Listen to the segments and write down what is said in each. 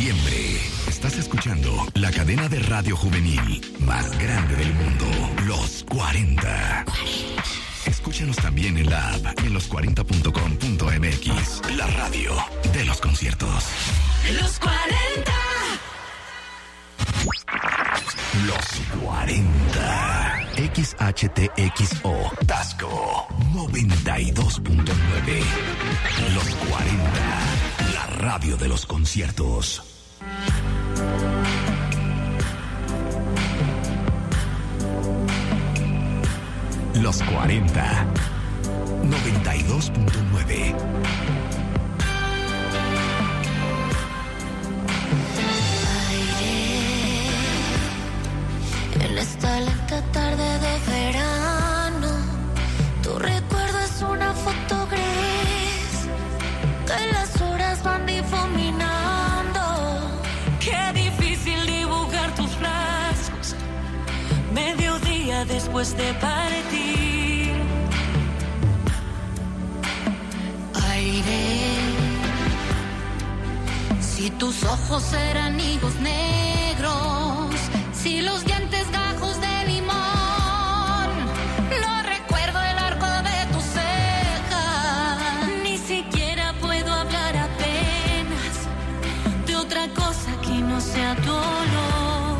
septiembre. Estás escuchando la cadena de radio juvenil más grande del mundo, Los 40. Escúchanos también en la app y en los40.com.mx, la radio de los conciertos. Los 40. Los 40. XHTXO Tasco 92.9. Los 40. La radio de los conciertos. Los 40. 92.9. En esta lenta tarde de verano, tu recuerdo es una foto gris que las horas van difuminando. Qué difícil dibujar tus rasgos mediodía después de partir. Aire, si tus ojos eran higos negros, si los dientes gajos de limón, no recuerdo el arco de tu ceja, ni siquiera puedo hablar apenas de otra cosa que no sea tu olor.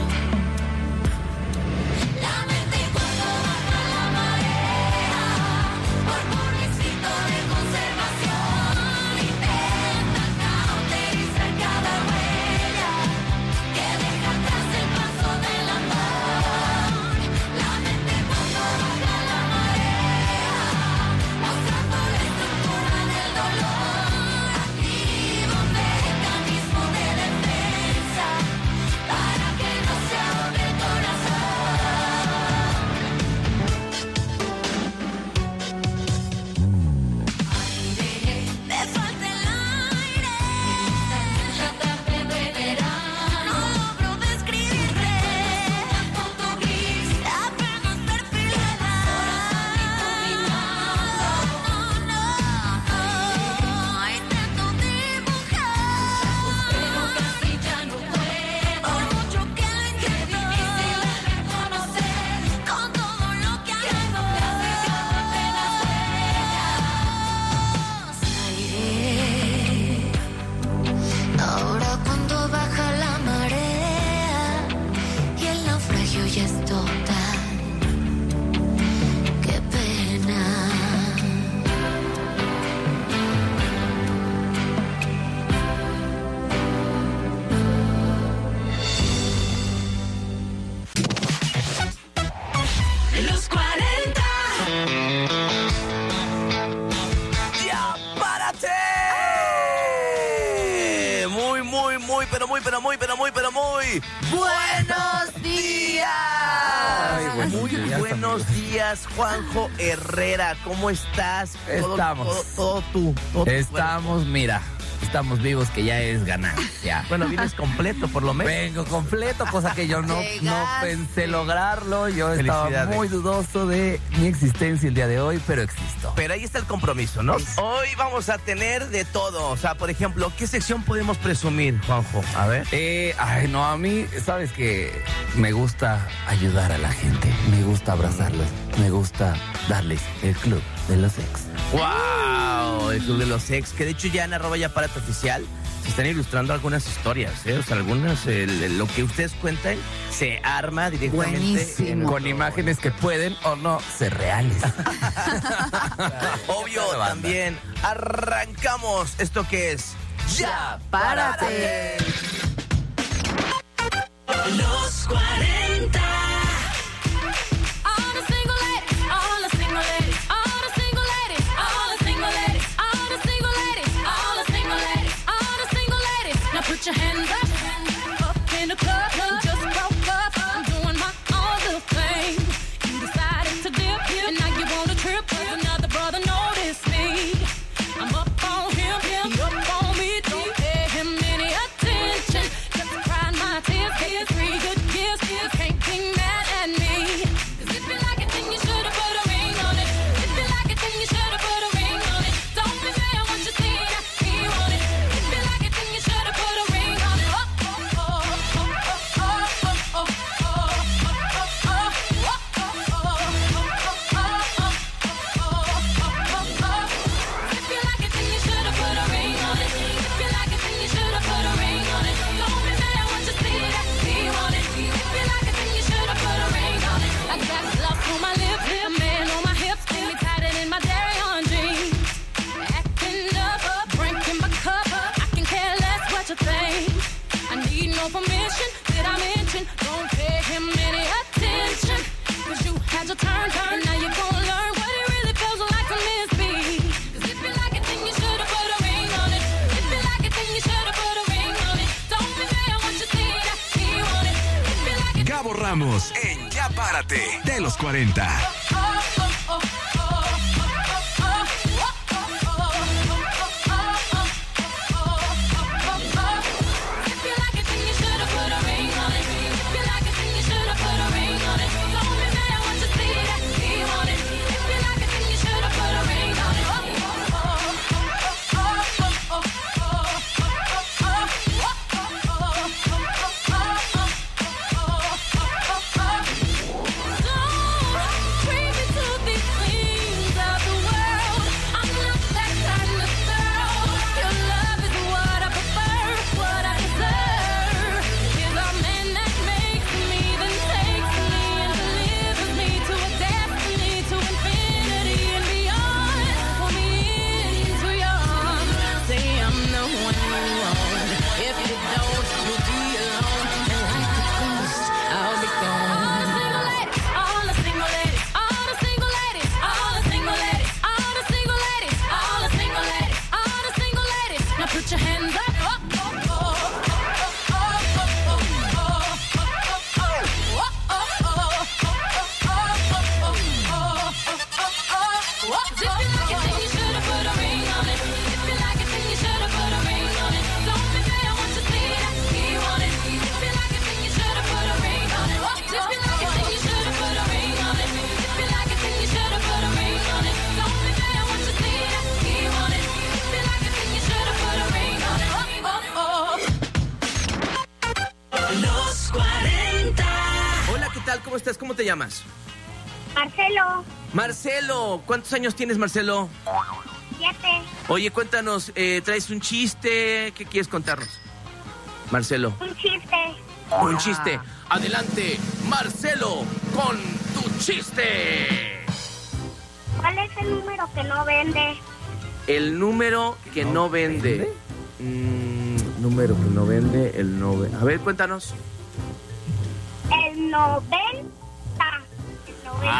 La mente cuando baja la marea, por requisito de conservación, intenta cauterizar cada huella que deja atrás el paso del amor. La mente cuando baja la marea, mostrando la estructura del dolor. Activa un mecanismo de defensa para que no se ahogue el corazón. Aire, me falta el aire. La tarde de verano, no logro describirte. Foto gris, apenas perfilada. Intento dibujar, pero casi ya no puedo. Por mucho que lo intento, qué difícil es reconocer con todo lo que hago. Apenas aire. Ahora cuando baja la marea y el naufragio ya es total, qué pena. Los 40. ¡Ya, párate! Muy buenos días. Muy buenos días, Juanjo Herrera. ¿Cómo estás? Estamos. Todo tu Estamos, mira, estamos vivos, que ya es ganancia. Bueno, vienes completo, por lo menos. Vengo completo, cosa que yo no pensé lograrlo. Yo estaba Felicidades. muy dudoso de mi existencia el día de hoy, pero existo. Pero ahí está el compromiso, ¿no? Hoy vamos a tener de todo. O sea, por ejemplo, ¿qué sección podemos presumir, Juanjo? A ver. No, a mí, sabes que me gusta ayudar a la gente, me gusta abrazarlos, me gusta darles el club de los ex. ¡Wow! El Club de los Ex, que de hecho ya en @yaparate_oficial se están ilustrando algunas historias, ¿eh? O sea, algunas, lo que ustedes cuenten se arma directamente. Buenísimo. Con imágenes que pueden o no ser reales. Obvio, también arrancamos esto que es Ya, párate. Los 40. All the single ladies, all the single ladies, all the single ladies, all the single ladies, all the single ladies, all the single ladies, all the single ladies. Now put your hands up in the club. You just broke up. I'm doing my own little thing. You decided to dip, and now you want a trip. 'Cause another brother noticed me. I'm up on him, he up on me. Don't pay him any attention. Just cried my tears, gave 3 good years, can't be mad. permission. Did I mention? Don't pay him any attention. 'Cause you had your turn. Now you're gonna learn what it really feels like to miss me. 'Cause if you like it, then you should've put a ring on it. If you like it, then you should've put a ring on it. Don't be mad what you see that he want it. If you like it. Gabo Ramos en Ya Párate de los 40. ¿Cómo estás? ¿Cómo te llamas? Marcelo. Marcelo, ¿cuántos años tienes, Marcelo? 7. Oye, cuéntanos, ¿traes un chiste? ¿Qué quieres contarnos? Marcelo. Un chiste. Un chiste. Adelante, Marcelo, con tu chiste. ¿Cuál es el número que no vende? El número que no vende. Número que no vende, el no vende. A ver, cuéntanos. El 90. El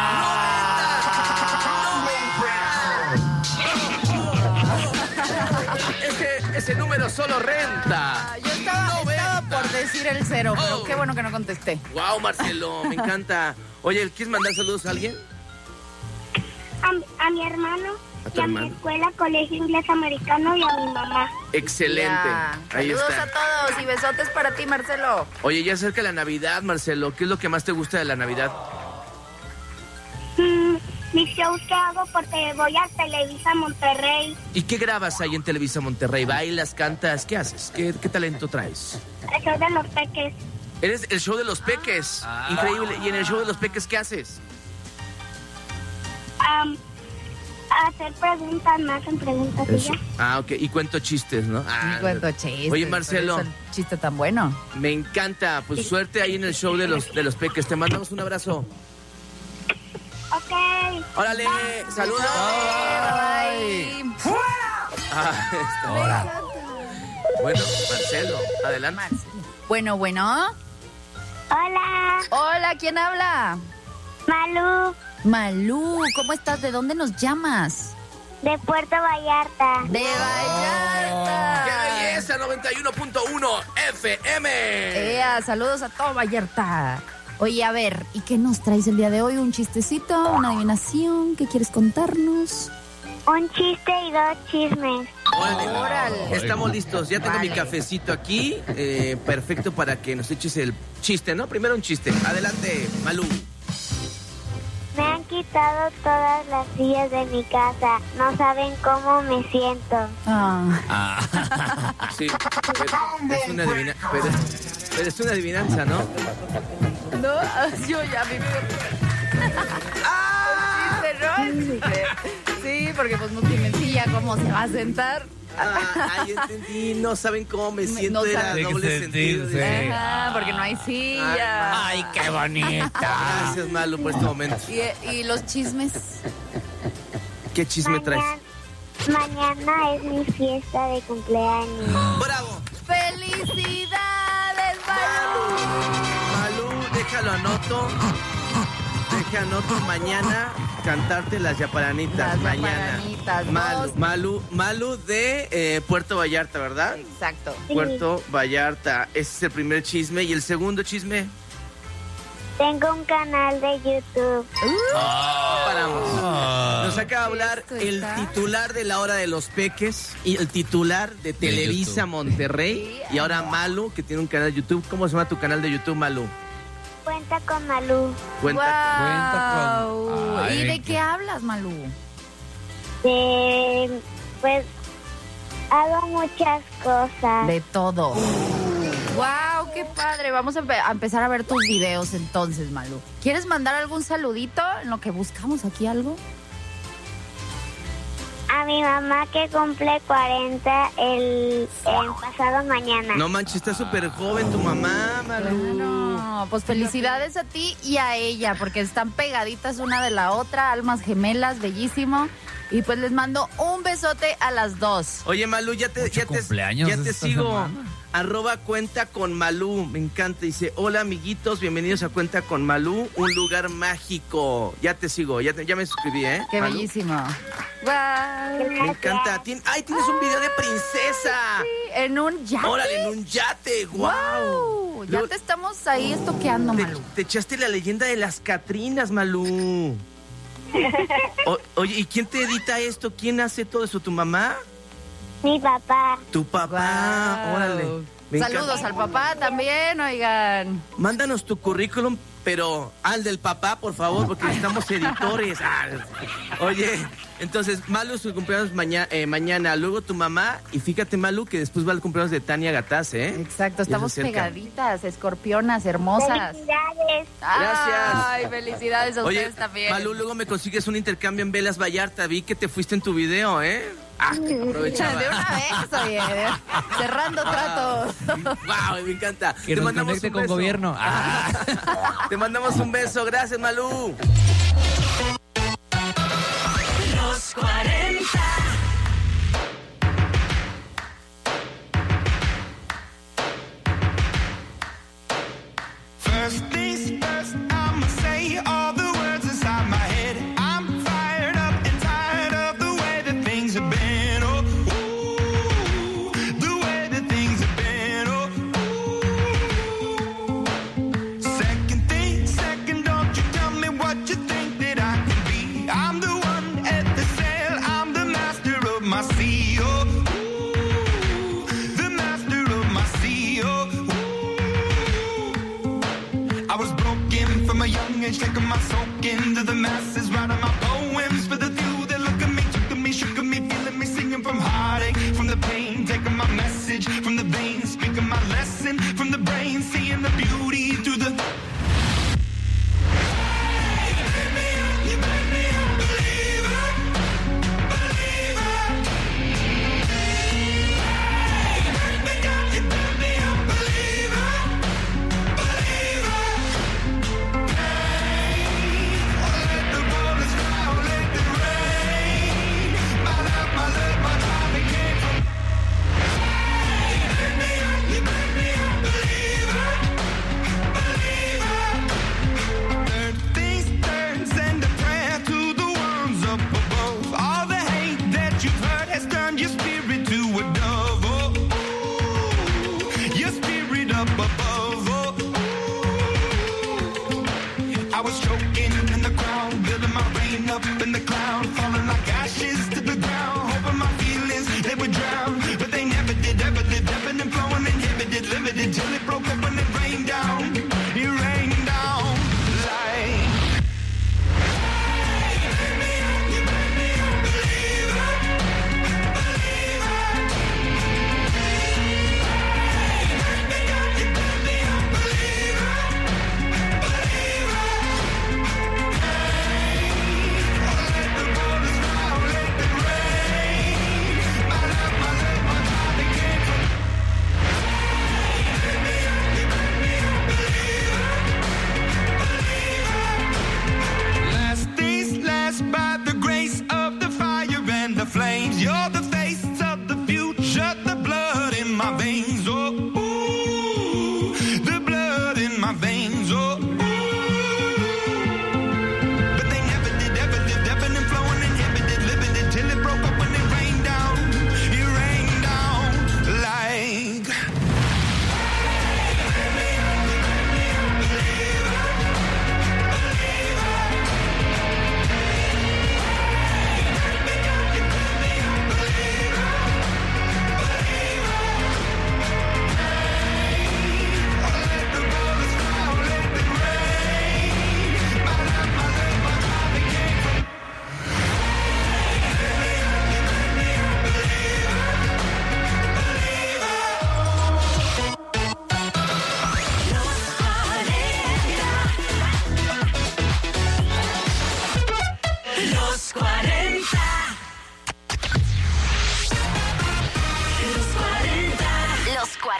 90. Ese número solo renta. Yo estaba por decir el 0, pero qué bueno que no contesté. Wow, Marcelo, me encanta. Oye, ¿quieres mandar saludos a alguien? A mi hermano. ¿A tu y a hermano? mi escuela, Colegio Inglés Americano, y a mi mamá. Excelente. Ya. Ahí Saludos está. a todos y besotes para ti, Marcelo. Oye, ya acerca la Navidad, Marcelo. ¿Qué es lo que más te gusta de la Navidad? Mis shows que hago porque voy a Televisa Monterrey. ¿Y qué grabas ahí en Televisa Monterrey? ¿Bailas, cantas? ¿Qué haces? ¿Qué talento traes? El show de los peques. Eres el show de los peques. Increíble. ¿Y en el show de los peques qué haces? Hacer preguntas, me hacen preguntas y ya. Ah, ok. Y cuento chistes, ¿no? Ah, Un cuento chistes. Oye, Marcelo. por eso el chiste tan bueno. me encanta. Pues suerte ahí en el show de los peques. Te mandamos un abrazo. Ok. ¡Órale! ¡Saludos! Bye. Ahora. Bueno, Marcelo, adelante. Bueno. Hola, Hola, ¿quién habla? Malú, Malú, ¿cómo estás? ¿De dónde nos llamas? de Puerto Vallarta. De Vallarta. ¡Qué belleza! 91.1 FM. Saludos a todo Vallarta. Oye, a ver, ¿y qué nos traes el día de hoy? ¿Un chistecito? ¿Una adivinación? ¿Qué quieres contarnos? Un chiste y 2 chismes. Órale. Estamos listos. Ya tengo mi Vale. cafecito aquí. Perfecto para que nos eches el chiste, ¿no? Primero un chiste. Adelante, Malú. Me han quitado todas las sillas de mi casa. No saben cómo me siento. Sí, pero es una pero es una adivinanza, ¿no? No, yo ya me Sí, porque pues no tienen silla, ¿cómo se va a sentar? Ay, entendí. No saben cómo me siento. No Era saben. doble sentido. sentirse. Ajá, porque no hay silla. Ay, qué bonita. Gracias, Malú, por este momento. Y los chismes. ¿Qué chisme traes? Mañana es mi fiesta de cumpleaños. ¡Bravo! ¡Felicidades, Malú! Déjalo anoto. Mañana cantarte las yaparanitas. Las mañana. yaparanitas, Malu de Puerto Vallarta, ¿verdad? Exacto. Sí. Puerto Vallarta. Ese es el primer chisme. ¿Y el segundo chisme? Tengo un canal de YouTube. Paramos. Nos acaba de hablar Esto el está- titular de La Hora de los Peques y el titular de Televisa YouTube. Monterrey. Y ahora Malu, que tiene un canal de YouTube. ¿Cómo se llama tu canal de YouTube, Malu? Cuenta con Malú. Cuenta Guau. Ay, ¿Y de qué- qué hablas, Malú? Pues hago muchas cosas. De todo. ¡Wow! ¡Qué padre! Vamos a empezar a ver tus videos entonces, Malú. ¿Quieres mandar algún saludito en lo que buscamos aquí algo? A mi mamá que cumple 40 el pasado mañana. No manches, está súper joven tu mamá, Malu. No, pues felicidades a ti y a ella, porque están pegaditas una de la otra, almas gemelas, bellísimo. Y pues les mando un besote a las dos. Oye, Malu, ya te cumpleaños esta sigo. semana. @cuenta con Malú. Me encanta. Dice, hola amiguitos, bienvenidos a Cuenta con Malú, un lugar mágico. Ya te sigo, ya me suscribí, ¿eh? ¡Qué Malú. bellísimo! ¡Guau! Me encanta. Tienes un video de princesa. En un yate. Órale, en un yate. ¡Guau! ¡Wow! Ya Luego, te estamos ahí estoqueando, Malú. te echaste la leyenda de las Catrinas, Malú. Oye, ¿y quién te edita esto? ¿Quién hace todo eso? ¿Tu mamá? Mi papá. Tu papá. Guau. Órale. Me Saludos encanta. al papá también, oigan. Mándanos tu currículum, pero al del papá, por favor, porque necesitamos editores. Oye, entonces, Malu, su cumpleaños mañana, luego tu mamá, y fíjate, Malu, que después va el cumpleaños de Tania Gataz, ¿eh? Exacto, Ya se estamos acerca. pegaditas, escorpionas, hermosas. Felicidades. Gracias. Ay, felicidades a Oye, ustedes también. Malu, luego me consigues un intercambio en Velas Vallarta. Vi que te fuiste en tu video, ¿eh? Aprovechaba. De una vez, oye, cerrando tratos. Wow, me encanta. Que nos conecte un con beso. gobierno. Te mandamos un beso. Gracias, Malu. Los 40. First things first, I'ma say all the words inside my head. I'm fired up and tired of the way that things have been. Oh, ooh, the way that things have been. Oh, ooh. Second, don't you tell me what you think that I can be. I'm the one at the sail, I'm the master of my sea. Oh, ooh, the master of my sea. Oh, I was broken from a young age, taking my soak into the masses, writing my poems for the few that look at me, took at me, shook at me, feeling me, singing from heartache, from the pain, taking my message from the veins, speaking my lesson from the brain, seeing the beauty through the. You made me a believer, believer. You made me a believer, believer. Let the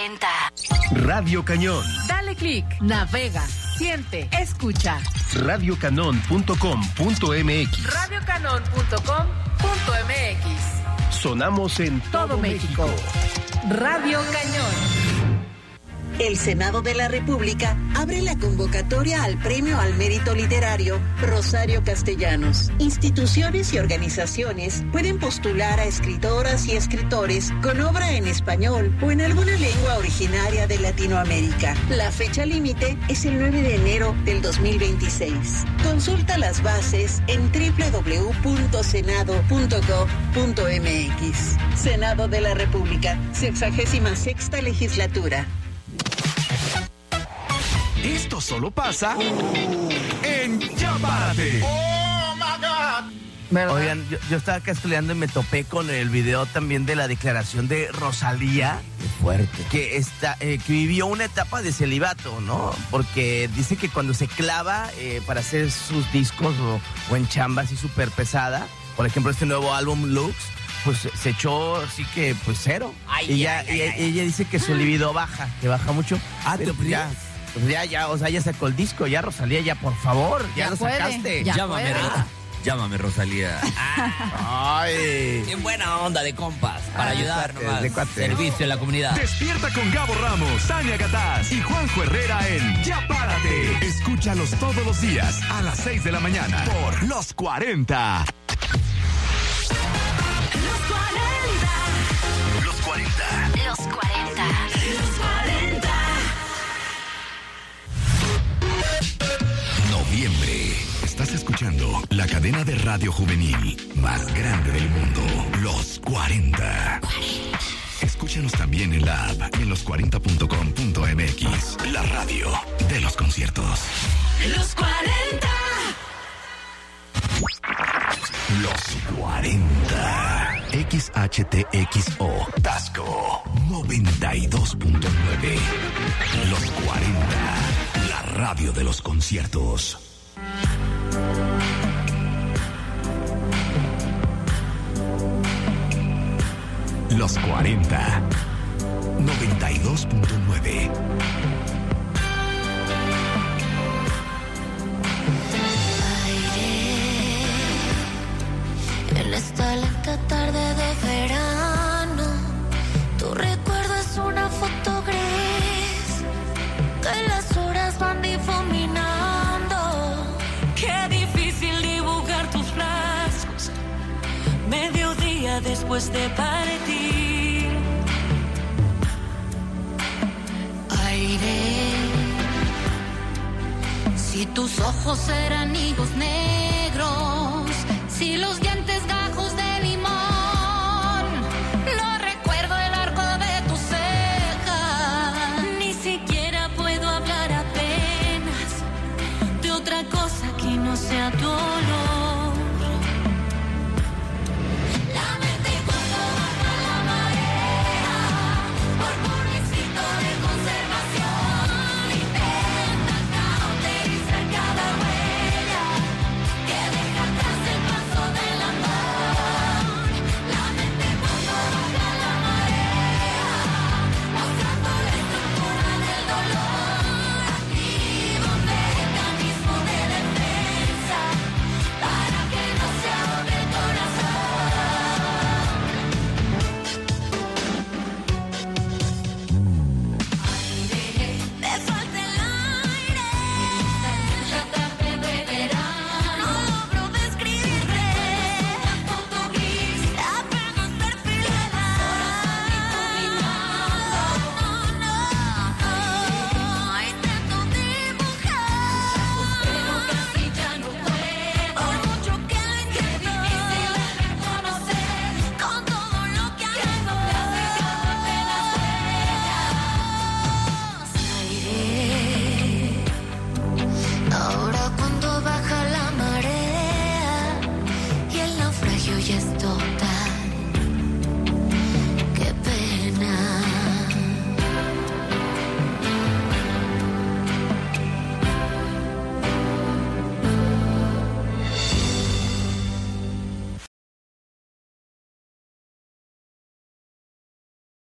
40. Radio Cañón. Dale click, navega, siente, escucha. radiocanon.com.mx. radiocanon.com.mx. Sonamos en Todo México. Radio Cañón. El Senado de la República abre la convocatoria al Premio al Mérito Literario Rosario Castellanos. Instituciones y organizaciones pueden postular a escritoras y escritores con obra en español o en alguna lengua originaria de Latinoamérica. La fecha límite es el 9 de enero del 2026. Consulta las bases en www.senado.gov.mx. Senado de la República, 66ª legislatura. Esto solo pasa en Ya Párate. Oh my God. ¿Verdad? Oigan, yo estaba acá estudiando y me topé con el video también de la declaración de Rosalía. Qué fuerte. Que vivió una etapa de celibato, ¿no? Porque dice que cuando se clava para hacer sus discos o en chamba así súper pesada, por ejemplo, este nuevo álbum Lux, pues se echó así que pues cero. Ella dice que su libido baja, que baja mucho. Pero pues ya, o sea, ya sacó el disco, ya Rosalía, ya por favor, ya lo puede, sacaste. ya Llámame, puede. Llámame, Rosalía. Ay. En buena onda de compas, para ayudar cuates, nomás. de cuates. Servicio a la comunidad. Despierta con Gabo Ramos, Tania Gataz y Juanjo Herrera en Ya Párate. Escúchalos todos los días a las 6 de la mañana por Los 40. Los 40. Los 40. Los 40. Los 40. Noviembre. Estás escuchando la cadena de radio juvenil más grande del mundo. Los 40. Escúchanos también en la app y en los40.com.mx. La radio de los conciertos. Los 40. Los 40. XHTXO. Tasco. 92.9. Los 40. La radio de los conciertos. Los 40. 92.9. En esta lenta tarde de verano, tu recuerdo es una foto gris, que las horas van difuminando. Qué difícil dibujar tus rasgos. Mediodía después de partir. Aire, si tus ojos eran higos negros, si los